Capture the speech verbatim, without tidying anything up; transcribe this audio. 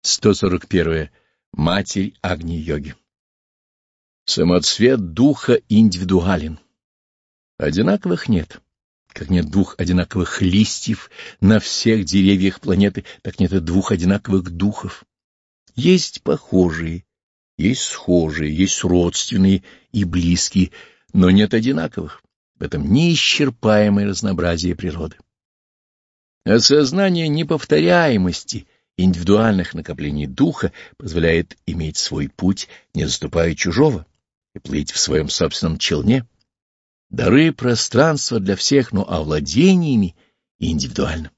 сто сорок первое. Матерь Агни-йоги. Самоцвет духа индивидуален. Одинаковых нет. Как нет двух одинаковых листьев на всех деревьях планеты, так нет и двух одинаковых духов. Есть похожие, есть схожие, есть родственные и близкие, но нет одинаковых. В этом неисчерпаемое разнообразие природы. Осознание неповторяемости индивидуальных накоплений духа позволяет иметь свой путь, не заступая чужого, и плыть в своем собственном челне. Дары пространства для всех, но овладениями индивидуально.